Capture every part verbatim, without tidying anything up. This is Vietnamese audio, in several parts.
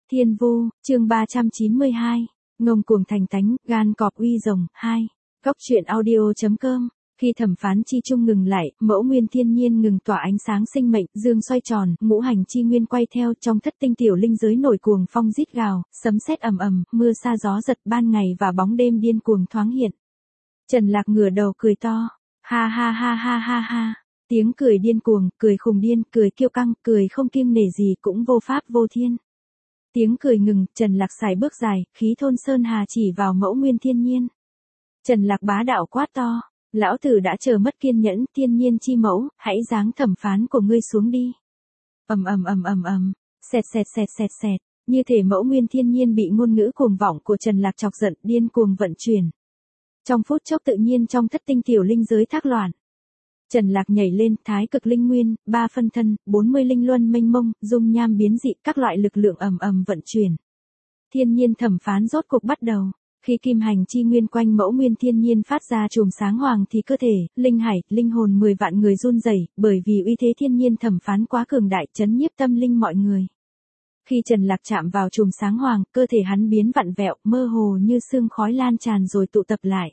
Thiên Vu, chương ba trăm chín mươi hai, ngông cuồng thành tánh, gan cọp uy rồng, hai. Góc truyện audio.com. Khi thẩm phán chi chung ngừng lại, mẫu nguyên thiên nhiên ngừng tỏa ánh sáng sinh mệnh, dương xoay tròn, ngũ hành chi nguyên quay theo, trong thất tinh tiểu linh giới nổi cuồng phong rít gào, sấm sét ầm ầm, mưa sa gió giật, ban ngày và bóng đêm điên cuồng thoáng hiện. Trần Lạc ngửa đầu cười to, ha ha ha ha ha ha. Tiếng cười điên cuồng, cười khùng điên, cười kiêu căng, cười không kiêng nể gì, cũng vô pháp vô thiên. Tiếng cười ngừng, Trần Lạc xài bước dài, khí thôn sơn hà chỉ vào mẫu nguyên thiên nhiên. Trần Lạc bá đạo quát to, lão tử đã chờ mất kiên nhẫn, thiên nhiên chi mẫu, hãy giáng thẩm phán của ngươi xuống đi. Ầm ầm ầm ầm ầm, xẹt xẹt xẹt xẹt xẹt, như thể mẫu nguyên thiên nhiên bị ngôn ngữ cuồng vọng của Trần Lạc chọc giận, điên cuồng vận chuyển. Trong phút chốc tự nhiên trong thất tinh tiểu linh giới thác loạn. Trần Lạc nhảy lên, thái cực linh nguyên, ba phân thân, bốn mươi linh luân mênh mông, dung nham biến dị, các loại lực lượng ầm ầm vận chuyển. Thiên nhiên thẩm phán rốt cuộc bắt đầu. Khi kim hành chi nguyên quanh mẫu nguyên thiên nhiên phát ra chùm sáng hoàng thì cơ thể, linh hải, linh hồn mười vạn người run rẩy, bởi vì uy thế thiên nhiên thẩm phán quá cường đại, chấn nhiếp tâm linh mọi người. Khi Trần Lạc chạm vào chùm sáng hoàng, cơ thể hắn biến vặn vẹo, mơ hồ như sương khói lan tràn rồi tụ tập lại.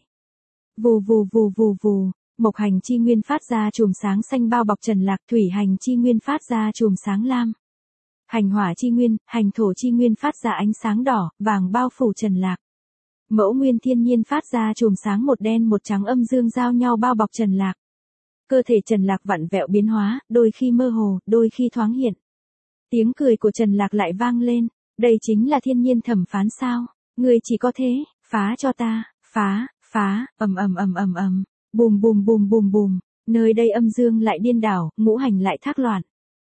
Vù vù vù vù vù. Mộc hành chi nguyên phát ra chùm sáng xanh bao bọc Trần Lạc, thủy hành chi nguyên phát ra chùm sáng lam. Hành hỏa chi nguyên, hành thổ chi nguyên phát ra ánh sáng đỏ, vàng bao phủ Trần Lạc. Mẫu nguyên thiên nhiên phát ra chùm sáng một đen một trắng âm dương giao nhau bao bọc Trần Lạc. Cơ thể Trần Lạc vặn vẹo biến hóa, đôi khi mơ hồ, đôi khi thoáng hiện. Tiếng cười của Trần Lạc lại vang lên, đây chính là thiên nhiên thẩm phán sao? Người chỉ có thế, phá cho ta, phá, phá, ầm ầm ầm ầm ầm. Bùm bùm bùm bùm bùm, nơi đây âm dương lại điên đảo, ngũ hành lại thác loạn.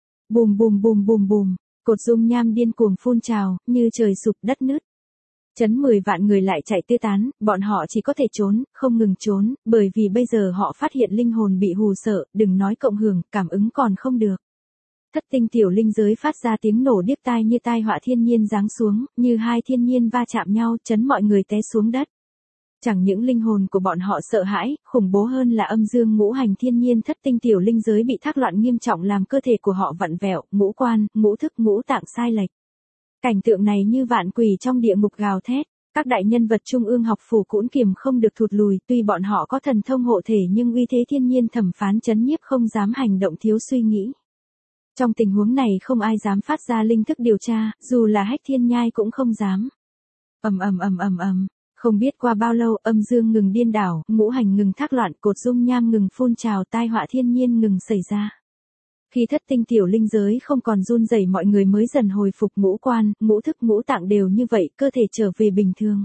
Bùm bùm bùm bùm bùm, cột dung nham điên cuồng phun trào, như trời sụp đất nứt. Chấn mười vạn người lại chạy tứ tán, bọn họ chỉ có thể trốn, không ngừng trốn, bởi vì bây giờ họ phát hiện linh hồn bị hù sợ, đừng nói cộng hưởng, cảm ứng còn không được. Thất tinh tiểu linh giới phát ra tiếng nổ điếc tai như tai họa thiên nhiên giáng xuống, như hai thiên nhiên va chạm nhau, chấn mọi người té xuống đất. Chẳng những linh hồn của bọn họ sợ hãi, khủng bố hơn là âm dương ngũ hành thiên nhiên thất tinh tiểu linh giới bị thác loạn nghiêm trọng làm cơ thể của họ vặn vẹo, ngũ quan, ngũ thức ngũ tạng sai lệch. Cảnh tượng này như vạn quỷ trong địa ngục gào thét, các đại nhân vật trung ương học phủ cũng kiềm không được thụt lùi, tuy bọn họ có thần thông hộ thể nhưng uy thế thiên nhiên thẩm phán chấn nhiếp không dám hành động thiếu suy nghĩ. Trong tình huống này không ai dám phát ra linh thức điều tra, dù là Hách Thiên Nhai cũng không dám. Ầm ầm ầm ầm ầm. Không biết qua bao lâu, âm dương ngừng điên đảo, ngũ hành ngừng thác loạn, cột dung nham ngừng phun trào, tai họa thiên nhiên ngừng xảy ra. Khi thất tinh tiểu linh giới không còn run rẩy, mọi người mới dần hồi phục ngũ quan, ngũ thức ngũ tạng đều như vậy, cơ thể trở về bình thường.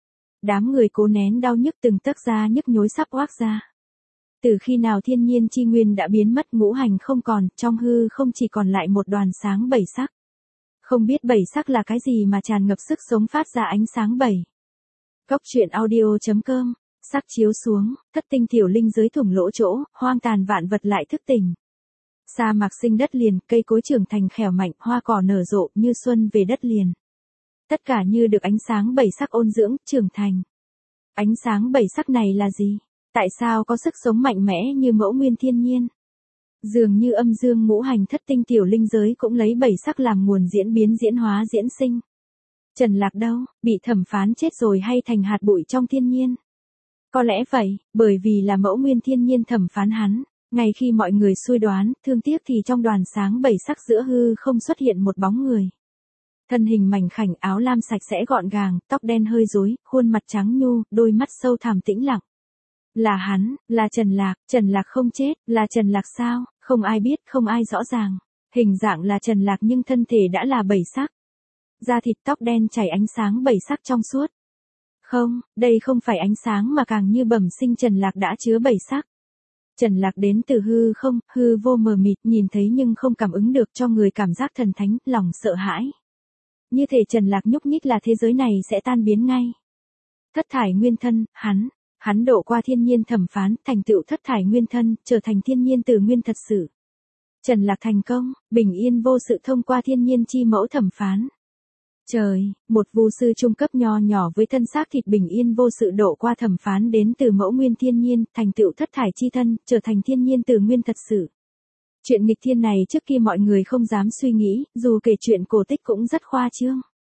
Đám người cố nén đau nhức từng tấc da nhức nhối sắp oác ra. Từ khi nào thiên nhiên chi nguyên đã biến mất, ngũ hành không còn, trong hư không chỉ còn lại một đoàn sáng bảy sắc. Không biết bảy sắc là cái gì mà tràn ngập sức sống phát ra ánh sáng bảy. Góc truyện audio.com, sắc chiếu xuống, thất tinh tiểu linh giới thủng lỗ chỗ, hoang tàn vạn vật lại thức tỉnh. Sa mạc sinh đất liền, cây cối trưởng thành khỏe mạnh, hoa cỏ nở rộ như xuân về đất liền. Tất cả như được ánh sáng bảy sắc ôn dưỡng, trưởng thành. Ánh sáng bảy sắc này là gì? Tại sao có sức sống mạnh mẽ như mẫu nguyên thiên nhiên? Dường như âm dương ngũ hành thất tinh tiểu linh giới cũng lấy bảy sắc làm nguồn diễn biến diễn hóa diễn sinh. Trần Lạc đâu, bị thẩm phán chết rồi hay thành hạt bụi trong thiên nhiên? Có lẽ vậy, bởi vì là mẫu nguyên thiên nhiên thẩm phán hắn. Ngay khi mọi người suy đoán, thương tiếc thì trong đoàn sáng bảy sắc giữa hư không xuất hiện một bóng người. Thân hình mảnh khảnh, áo lam sạch sẽ gọn gàng, tóc đen hơi rối, khuôn mặt trắng nhu, đôi mắt sâu thẳm tĩnh lặng. Là hắn, là Trần Lạc, Trần Lạc không chết, là Trần Lạc sao? Không ai biết, không ai rõ ràng. Hình dạng là Trần Lạc nhưng thân thể đã là bảy sắc. Da thịt tóc đen chảy ánh sáng bảy sắc trong suốt. Không, đây không phải ánh sáng mà càng như bẩm sinh Trần Lạc đã chứa bảy sắc. Trần Lạc đến từ hư không, hư vô mờ mịt, nhìn thấy nhưng không cảm ứng được, cho người cảm giác thần thánh, lòng sợ hãi. Như thể Trần Lạc nhúc nhích là thế giới này sẽ tan biến ngay. Thất thải nguyên thân, hắn, hắn độ qua thiên nhiên thẩm phán, thành tựu thất thải nguyên thân, trở thành thiên nhiên từ nguyên thật sự. Trần Lạc thành công, bình yên vô sự thông qua thiên nhiên chi mẫu thẩm phán. Trời, một vu sư trung cấp nho nhỏ với thân xác thịt bình yên vô sự độ qua thẩm phán đến từ mẫu nguyên thiên nhiên, thành tựu thất thải chi thân, trở thành thiên nhiên từ nguyên thật sự. Chuyện nghịch thiên này trước kia mọi người không dám suy nghĩ, dù kể chuyện cổ tích cũng rất khoa trương.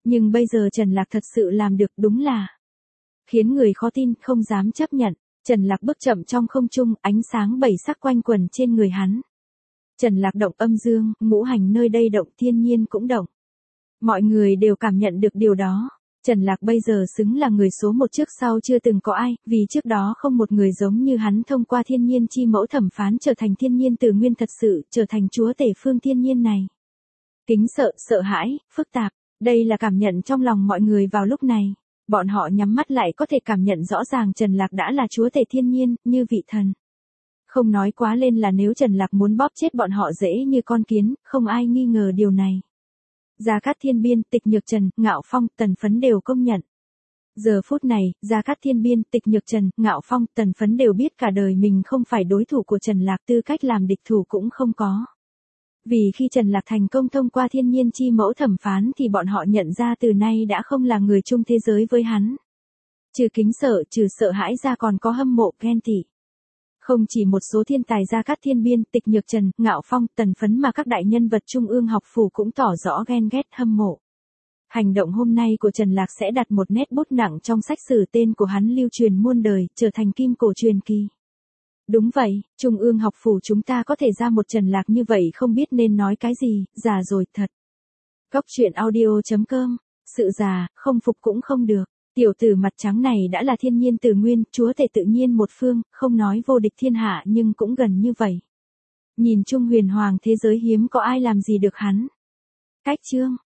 Nhưng bây giờ Trần Lạc thật sự làm được, đúng là khiến người khó tin, không dám chấp nhận. Trần Lạc bước chậm trong không trung, ánh sáng bảy sắc quanh quần trên người hắn. Trần Lạc động âm dương, ngũ hành nơi đây động, thiên nhiên cũng động. Mọi người đều cảm nhận được điều đó. Trần Lạc bây giờ xứng là người số một, trước sau chưa từng có ai, vì trước đó không một người giống như hắn thông qua thiên nhiên chi mẫu thẩm phán trở thành thiên nhiên từ nguyên thật sự, trở thành chúa tể phương thiên nhiên này. Kính sợ, sợ hãi, phức tạp, đây là cảm nhận trong lòng mọi người vào lúc này. Bọn họ nhắm mắt lại có thể cảm nhận rõ ràng Trần Lạc đã là chúa tể thiên nhiên, như vị thần. Không nói quá lên là nếu Trần Lạc muốn bóp chết bọn họ dễ như con kiến, không ai nghi ngờ điều này. Gia Cát Thiên Biên, Tịch Nhược Trần, Ngạo Phong, Tần Phấn đều công nhận. Giờ phút này, Gia Cát Thiên Biên, Tịch Nhược Trần, Ngạo Phong, Tần Phấn đều biết cả đời mình không phải đối thủ của Trần Lạc, tư cách làm địch thủ cũng không có. Vì khi Trần Lạc thành công thông qua thiên nhiên chi mẫu thẩm phán thì bọn họ nhận ra từ nay đã không là người chung thế giới với hắn. Trừ kính sợ, trừ sợ hãi ra còn có hâm mộ, ghen tị. Không chỉ một số thiên tài Gia Cát Thiên Biên, Tịch Nhược Trần, Ngạo Phong, Tần Phấn mà các đại nhân vật trung ương học phủ cũng tỏ rõ ghen ghét, hâm mộ. Hành động hôm nay của Trần Lạc sẽ đặt một nét bút nặng trong sách sử, tên của hắn lưu truyền muôn đời, trở thành kim cổ truyền kỳ. Đúng vậy, trung ương học phủ chúng ta có thể ra một Trần Lạc như vậy không biết nên nói cái gì, già rồi thật. Góc truyện audio chấm com, sự già, không phục cũng không được. Tiểu tử mặt trắng này đã là thiên nhiên từ nguyên, chúa tể tự nhiên một phương, không nói vô địch thiên hạ nhưng cũng gần như vậy. Nhìn chung huyền hoàng thế giới hiếm có ai làm gì được hắn. Cách chương.